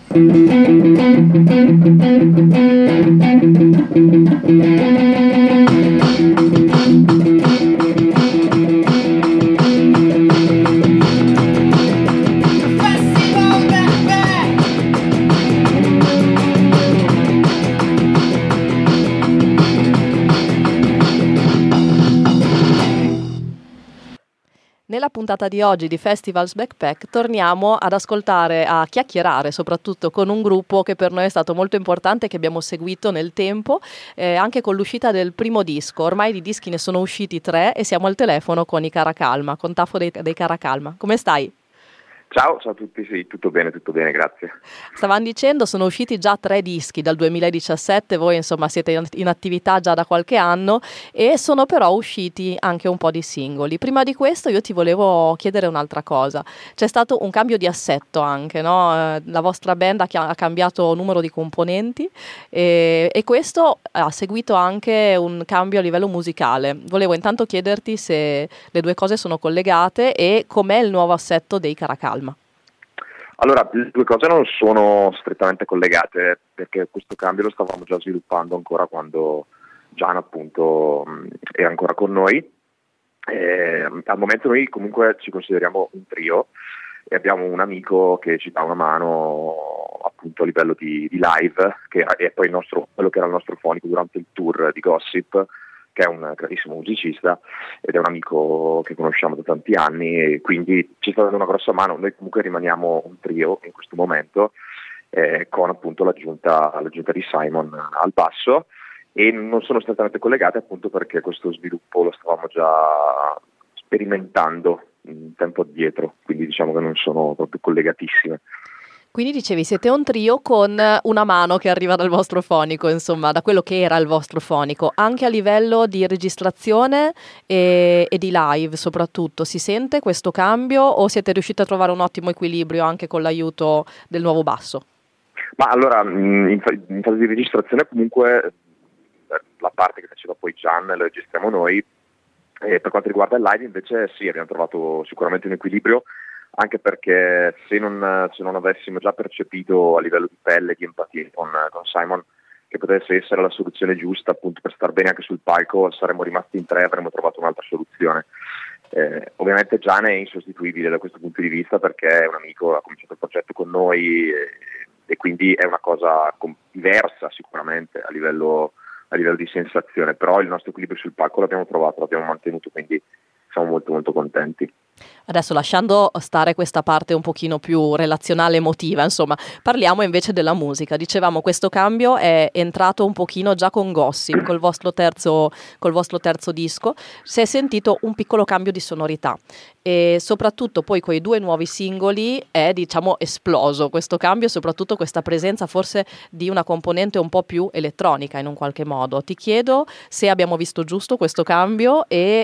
Nella puntata di oggi di Festivals Backpack torniamo ad ascoltare, a chiacchierare soprattutto con un gruppo che per noi è stato molto importante, che abbiamo seguito nel tempo, anche con l'uscita del primo disco. Ormai di dischi ne sono usciti 3 e siamo al telefono con i Caracalma, con Tafo dei Caracalma. Come stai? Ciao a tutti, sì, tutto bene, grazie. Stavamo dicendo, sono usciti già 3 dischi dal 2017, voi insomma siete in attività già da qualche anno e sono però usciti anche un po' di singoli. Prima di questo io ti volevo chiedere un'altra cosa, c'è stato un cambio di assetto anche, no? La vostra band ha cambiato numero di componenti e questo ha seguito anche un cambio a livello musicale. Volevo intanto chiederti se le due cose sono collegate e com'è il nuovo assetto dei Caracalma. Allora, le due cose non sono strettamente collegate, perché questo cambio lo stavamo già sviluppando ancora quando Gian appunto era ancora con noi. Al momento noi comunque ci consideriamo un trio e abbiamo un amico che ci dà una mano appunto a livello di live, che è poi quello che era il nostro fonico durante il tour di Gossip, che è un grandissimo musicista ed è un amico che conosciamo da tanti anni e quindi ci sta dando una grossa mano. Noi comunque rimaniamo un trio in questo momento, con appunto l'aggiunta di Simon al basso, e non sono strettamente collegate appunto perché questo sviluppo lo stavamo già sperimentando un tempo addietro, quindi diciamo che non sono proprio collegatissime. Quindi dicevi, siete un trio con una mano che arriva dal vostro fonico, insomma, da quello che era il vostro fonico, anche a livello di registrazione e di live soprattutto. Si sente questo cambio o siete riusciti a trovare un ottimo equilibrio anche con l'aiuto del nuovo basso? Ma allora, in fase di registrazione comunque la parte che faceva poi Gian la registriamo noi, e per quanto riguarda il live invece sì, abbiamo trovato sicuramente un equilibrio, anche perché se non avessimo già percepito a livello di pelle, di empatia con Simon che potesse essere la soluzione giusta appunto per star bene anche sul palco, saremmo rimasti in 3 e avremmo trovato un'altra soluzione. Ovviamente Gian è insostituibile da questo punto di vista perché è un amico, ha cominciato il progetto con noi e quindi è una cosa diversa sicuramente a livello di sensazione, però il nostro equilibrio sul palco l'abbiamo trovato, l'abbiamo mantenuto, quindi siamo molto molto contenti. Adesso, lasciando stare questa parte un pochino più relazionale, emotiva, insomma, parliamo invece della musica. Dicevamo, questo cambio è entrato un pochino già con Gossip, col vostro terzo disco. Si è sentito un piccolo cambio di sonorità e soprattutto poi con i 2 nuovi singoli è, diciamo, esploso questo cambio, soprattutto questa presenza forse di una componente un po' più elettronica in un qualche modo. Ti chiedo se abbiamo visto giusto questo cambio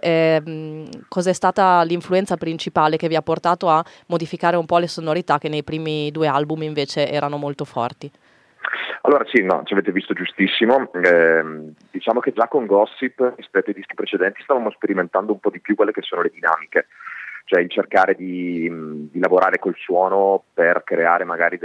e cos'è stata l'influenza principale che vi ha portato a modificare un po' le sonorità che nei primi 2 album invece erano molto forti. Allora sì, no, ci avete visto giustissimo. Diciamo che già con Gossip rispetto ai dischi precedenti stavamo sperimentando un po' di più quelle che sono le dinamiche, cioè il cercare di lavorare col suono per creare magari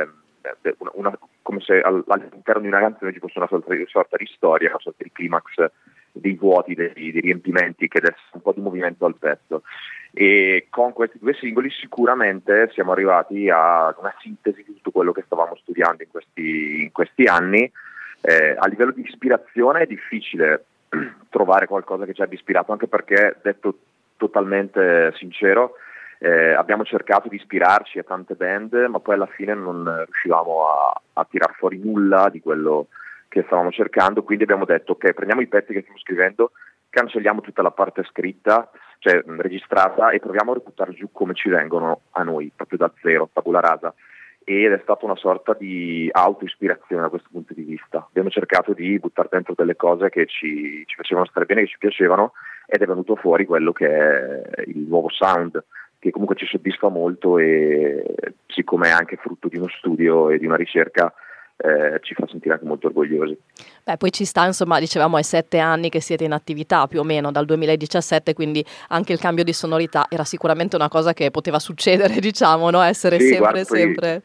come se all'interno di una canzone ci fosse una sorta di storia, una sorta di climax, dei vuoti, dei riempimenti, che desse un po' di movimento al pezzo. E con questi 2 singoli sicuramente siamo arrivati a una sintesi di tutto quello che stavamo studiando in questi anni. A livello di ispirazione è difficile trovare qualcosa che ci abbia ispirato, anche perché, detto totalmente sincero, abbiamo cercato di ispirarci a tante band, ma poi alla fine non riuscivamo a tirar fuori nulla di quello che stavamo cercando, quindi abbiamo detto ok, prendiamo i pezzi che stiamo scrivendo, cancelliamo tutta la parte scritta, cioè registrata, e proviamo a buttarli giù come ci vengono a noi, proprio da zero, tabula rasa. Ed è stata una sorta di auto-ispirazione da questo punto di vista. Abbiamo cercato di buttare dentro delle cose che ci facevano stare bene, che ci piacevano, ed è venuto fuori quello che è il nuovo sound, che comunque ci soddisfa molto, e siccome è anche frutto di uno studio e di una ricerca, ci fa sentire anche molto orgogliosi. Beh, poi ci sta, insomma, dicevamo, è 7 anni che siete in attività, più o meno, dal 2017, quindi anche il cambio di sonorità era sicuramente una cosa che poteva succedere, diciamo, no? Essere sì, sempre, guarda, sempre...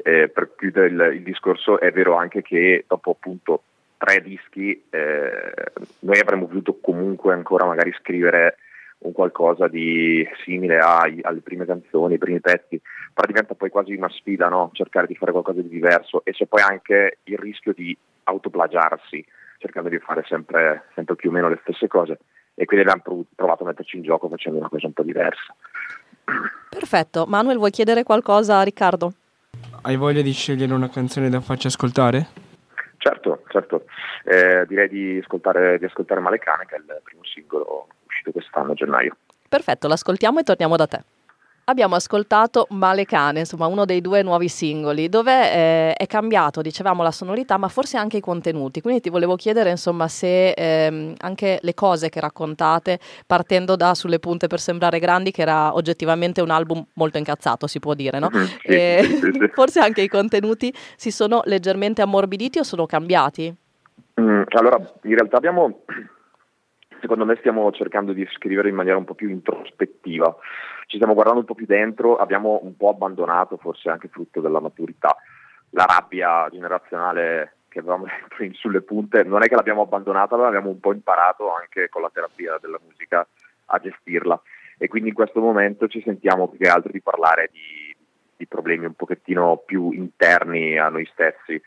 per chiudere il discorso, è vero anche che dopo appunto 3 dischi noi avremmo voluto comunque ancora magari scrivere un qualcosa di simile alle prime canzoni, ai primi pezzi, però diventa poi quasi una sfida, no? Cercare di fare qualcosa di diverso, e c'è poi anche il rischio di autoplagiarsi, cercando di fare sempre più o meno le stesse cose, e quindi abbiamo provato a metterci in gioco facendo una cosa un po' diversa. Perfetto. Manuel, vuoi chiedere qualcosa a Riccardo? Hai voglia di scegliere una canzone da farci ascoltare? Certo. Direi di ascoltare Male Cane, che è il primo singolo uscito quest'anno a gennaio. Perfetto, l'ascoltiamo e torniamo da te. Abbiamo ascoltato Male Cane, insomma uno dei 2 nuovi singoli, dove è cambiato, dicevamo, la sonorità, ma forse anche i contenuti. Quindi ti volevo chiedere, insomma, se anche le cose che raccontate, partendo da Sulle punte per sembrare grandi, che era oggettivamente un album molto incazzato, si può dire, no? Sì. Forse anche i contenuti si sono leggermente ammorbiditi o sono cambiati? Allora, in realtà secondo me stiamo cercando di scrivere in maniera un po' più introspettiva, ci stiamo guardando un po' più dentro, abbiamo un po' abbandonato, forse anche frutto della maturità, la rabbia generazionale che avevamo Sulle punte. Non è che l'abbiamo abbandonata, ma abbiamo un po' imparato anche con la terapia della musica a gestirla, e quindi in questo momento ci sentiamo più che altro di parlare di problemi un pochettino più interni a noi stessi,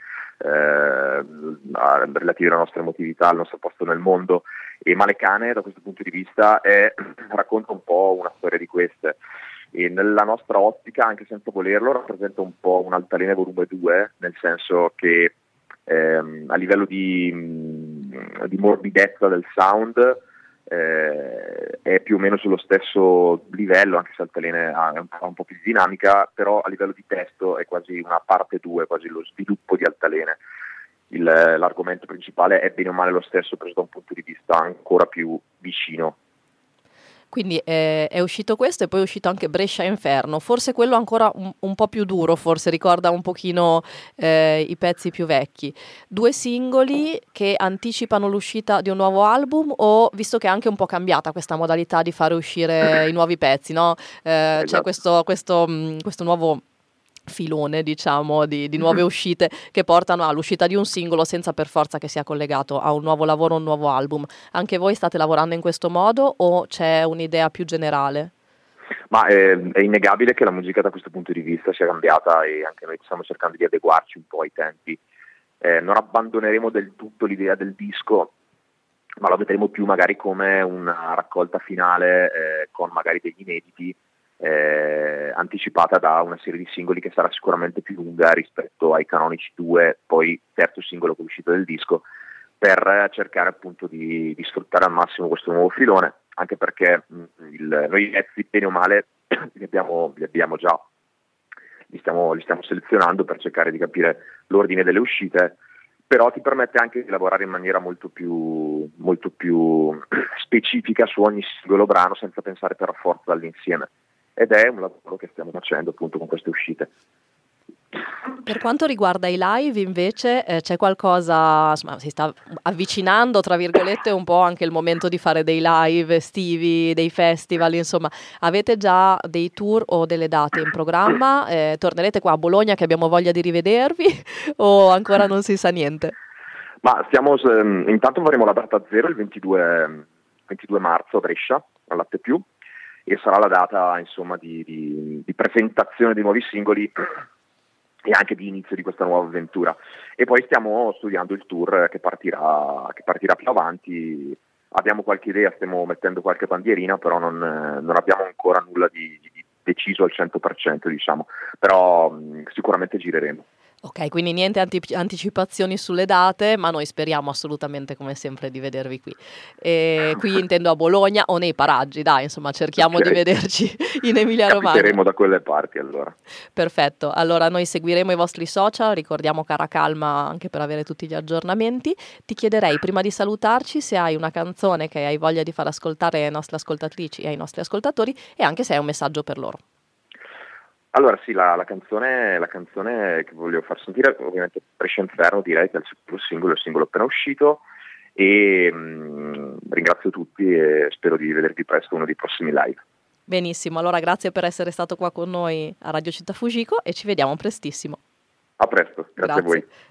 relativi alla nostra emotività, al nostro posto nel mondo, e Male Cane da questo punto di vista racconta un po' una storia di queste, e nella nostra ottica, anche senza volerlo, rappresenta un po' un'altalena volume 2, nel senso che a livello di morbidezza del sound è più o meno sullo stesso livello, anche se Altalena ha un po' più di dinamica, però a livello di testo è quasi una parte 2, quasi lo sviluppo di Altalena. L'argomento principale è bene o male lo stesso, preso da un punto di vista ancora più vicino. Quindi è uscito questo, e poi è uscito anche Brescia Inferno, forse quello ancora un po' più duro, forse ricorda un pochino i pezzi più vecchi. 2 singoli che anticipano l'uscita di un nuovo album, o visto che è anche un po' cambiata questa modalità di fare uscire i nuovi pezzi, no? Esatto. C'è questo nuovo filone, diciamo, di nuove uscite che portano all'uscita di un singolo senza per forza che sia collegato a un nuovo lavoro, un nuovo album. Anche voi state lavorando in questo modo o c'è un'idea più generale? Ma è innegabile che la musica da questo punto di vista sia cambiata, e anche noi stiamo cercando di adeguarci un po' ai tempi. Non abbandoneremo del tutto l'idea del disco, ma lo vedremo più magari come una raccolta finale con magari degli inediti, anticipata da una serie di singoli che sarà sicuramente più lunga rispetto ai canonici 2, poi terzo singolo che è uscito del disco, per cercare appunto di sfruttare al massimo questo nuovo filone, anche perché noi i pezzi bene o male li abbiamo già, li stiamo selezionando per cercare di capire l'ordine delle uscite, però ti permette anche di lavorare in maniera molto più specifica su ogni singolo brano, senza pensare per forza all'insieme. Ed è un lavoro che stiamo facendo appunto con queste uscite. Per quanto riguarda i live invece c'è qualcosa, insomma, si sta avvicinando tra virgolette un po' anche il momento di fare dei live estivi, dei festival, insomma, avete già dei tour o delle date in programma? Tornerete qua a Bologna che abbiamo voglia di rivedervi o ancora non si sa niente? Ma intanto faremo la data 0 il 22 marzo a Brescia, al Latte Più, e sarà la data insomma di presentazione dei nuovi singoli e anche di inizio di questa nuova avventura. E poi stiamo studiando il tour che partirà più avanti. Abbiamo qualche idea, stiamo mettendo qualche bandierina, però non abbiamo ancora nulla di deciso al 100%, diciamo, però sicuramente gireremo. Ok, quindi niente anticipazioni sulle date, ma noi speriamo assolutamente, come sempre, di vedervi qui. E qui intendo a Bologna o nei paraggi, dai, insomma, cerchiamo di vederci in Emilia-Romagna. Capiteremo da quelle parti, allora. Perfetto, allora noi seguiremo i vostri social, ricordiamo Cara Calma anche per avere tutti gli aggiornamenti. Ti chiederei, prima di salutarci, se hai una canzone che hai voglia di far ascoltare alle nostre ascoltatrici e ai nostri ascoltatori, e anche se hai un messaggio per loro. Allora sì, la canzone che voglio far sentire, ovviamente Brescia Inferno, direi che è il singolo appena uscito, e ringrazio tutti e spero di vedervi presto uno dei prossimi live. Benissimo, allora grazie per essere stato qua con noi a Radio Città Fujiko e ci vediamo prestissimo. A presto, grazie a voi.